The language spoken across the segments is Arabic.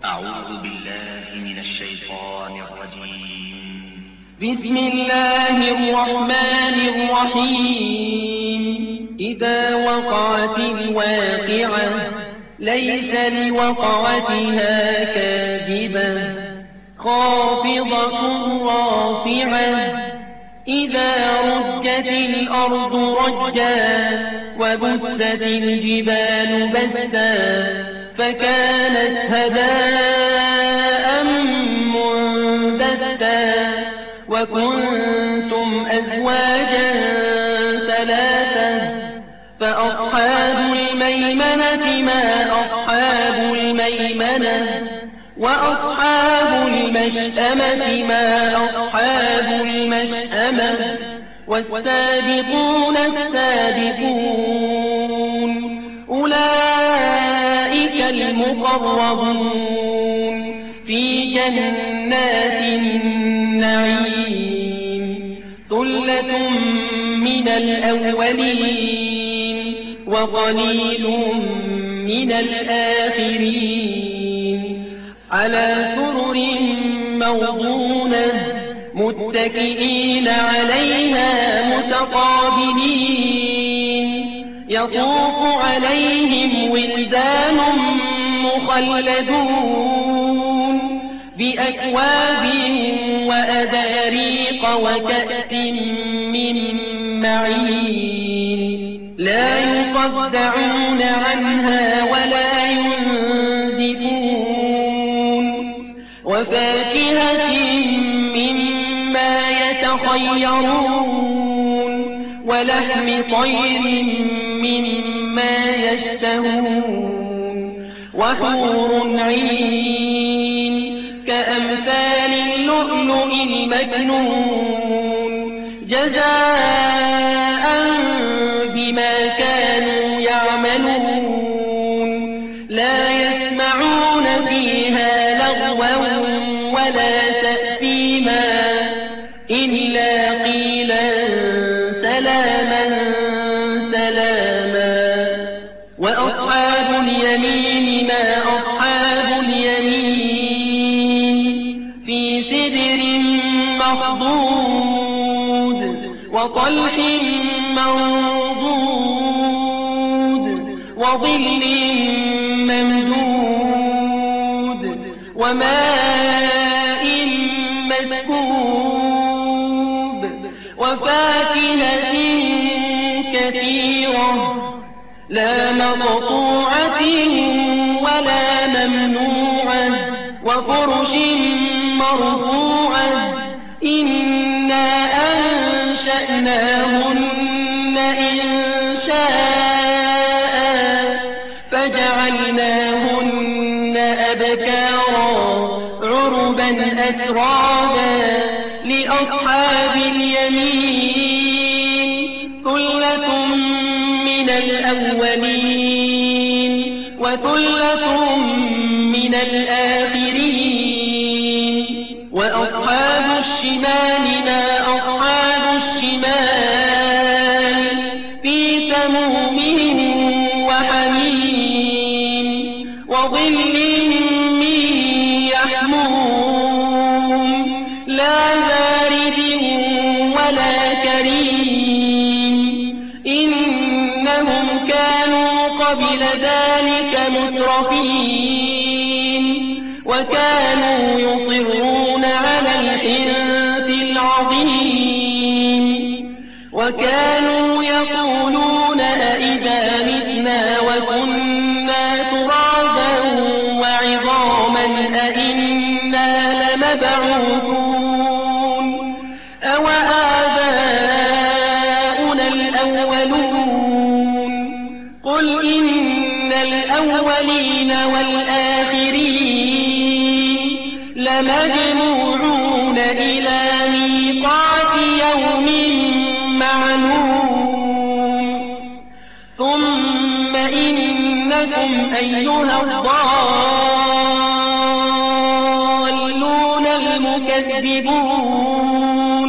أعوذ بالله من الشيطان الرجيم. بسم الله الرحمن الرحيم. إذا وقعت الواقعة ليس لوقعتها كاذبة خافضة رافعة إذا رجت الأرض رجا وبست الجبال بسا فكانت هباء منبثا وكنتم أزواجا ثلاثا فأصحاب الميمنة ما أصحاب الميمنة وأصحاب المشأمة ما أصحاب المشأمة والسابقون السابقون أولئك المقربون في جنات النعيم ثلة من الأولين وقليل من الآخرين على سرر موضونة متكئين عليها متقابلين يطوف عليهم ولدان مخلدون بأكواب وأباريق وكأس من معين لا يصدعون عنها ولا ينزفون وفاكهة مما يتخيرون ولحم طير مما يشتهون وحور عين كأمثال اللؤلؤ المكنون جزاء بما كانوا يعملون لا يسمعون فيها لغوا ولا تأثيما إلا قيلا سلاما سلاما وأصحاب اليمين ما أصحاب اليمين في سدر مخضود وطلح منضود وظل ممدود وماء مسكوب وفاكهة كثيرة لا مقطوعة ولا ممنوعة وفرش مرفوعة إنا أنشأناهن إنشاء فجعلناهن أبكارا عربا أترابا لأصحاب اليمين ثلة من الأولين وثلة من الآخرين وأصحاب الشمال ما أصحاب الشمال في سموم وحميم وظل من يحموم لا بارد ولا كريم إنهم كانوا قبل ذلك مترفين وكانوا يصرون على الحنث العظيم وكانوا يقولون أئذا متنا وكنا ترابا وعظاما أئنا لمبعوثون أو آباؤنا الأولون قل إن الأولين والآخرين لمجموعون إلى ميقات يوم معلوم ثم إنكم أيها الضالون المكذبون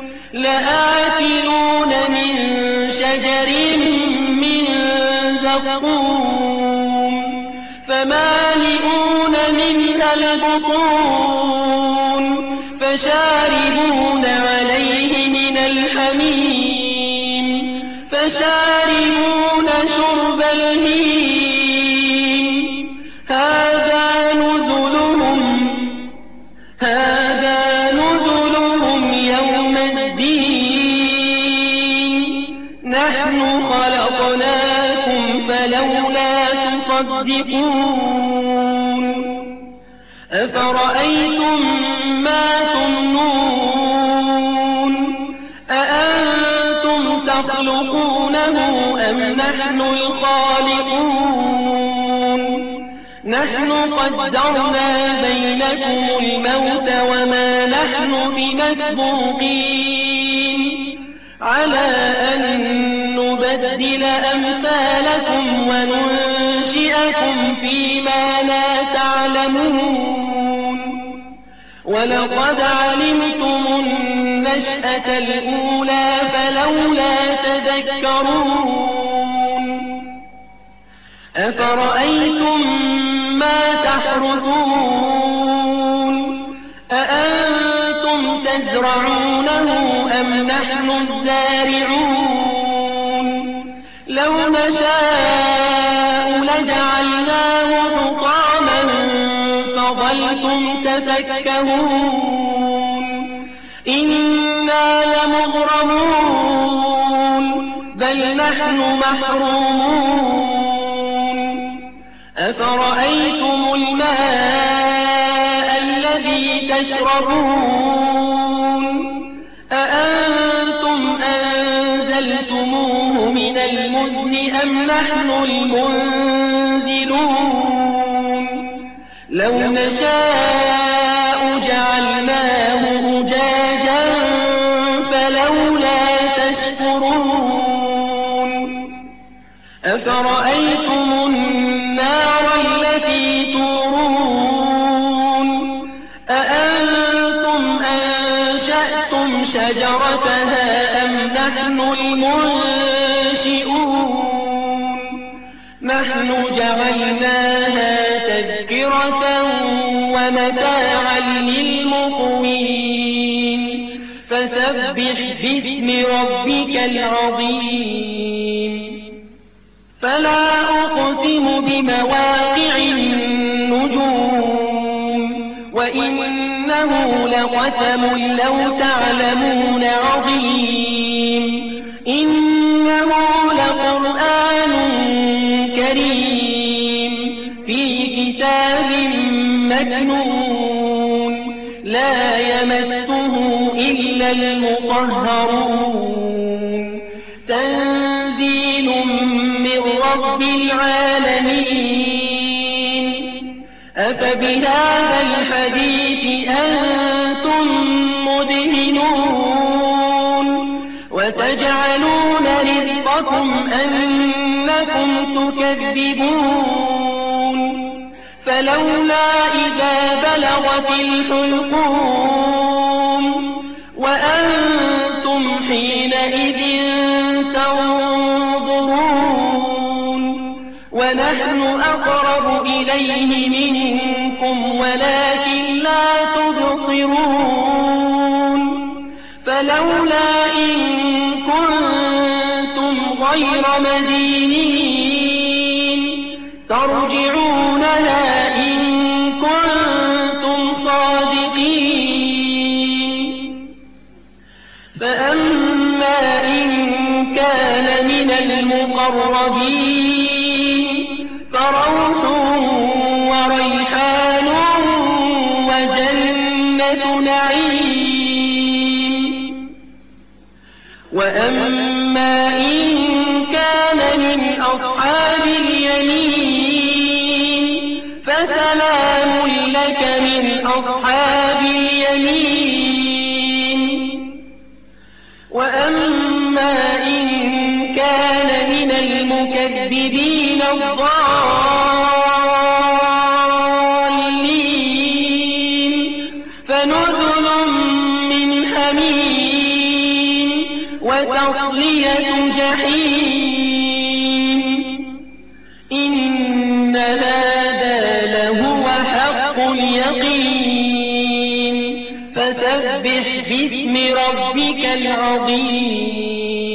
لآكلون من شجر من زقوم فمالئون منها البطون فشاربون عليه من الحميم فشاربون شرب الهيم هذا نزلهم يوم الدين نحن خلقناكم فلولا تصدقون أفرأيتم ما تمنون أأنتم تخلقونه أم نحن الخالقون نحن قدرنا بينكم الموت وما نحن بمسبوقين على أن نبدل أمثالكم وننشئكم فيما لا تعلمون ولقد علمتم النشأة الأولى فلولا تذكرون أفرأيتم ما تحرثون أأنتم تزرعونه أم نحن الزارعون لو نشاء لجعلناه حطاما فظلتم تفكهون إنا لمغرمون بل نحن محرومون أفرأيتم الماء الذي تشربون أأنتم أنزلتموه من المزن أم نحن المنزلون لو نشاء جعلناه أجاجا فلولا تشكرون أفرأيتم النار التي تورون أأنتم أنشأتم شجرتها أم نحن المنشئون نحن جعلناها تذكرة ومتاعا للمقوين فسبح باسم ربك العظيم فلا أقسم بمواقع النجوم وإنه لقسم لو تعلمون عظيم إنه لقرآن كريم في كتاب مكنون لا يمسه إلا المطهرون تنزيل من رب العالمين أفبهذا الحديث أنتم مدهنون وتجعلون رزقكم أنكم تكذبون فلولا إذا بلغت الحلقوم وأنتم حينئذ تنظرون ونحن أقرب إليه منكم ولكن لا تبصرون فلولا إن كنتم غير مدينين ترجعونها إن كنتم صادقين فأما إن كان من المقربين فروح وريحان وجنة نعيم وأما إن كان من أصحاب اليمين فسلام لك من أصحاب اليمين وأما إن كان من المكذبين الضالين فنزل من حميم وتصلية جحيم إن هذا لهو حق اليقين فسبح باسم ربك العظيم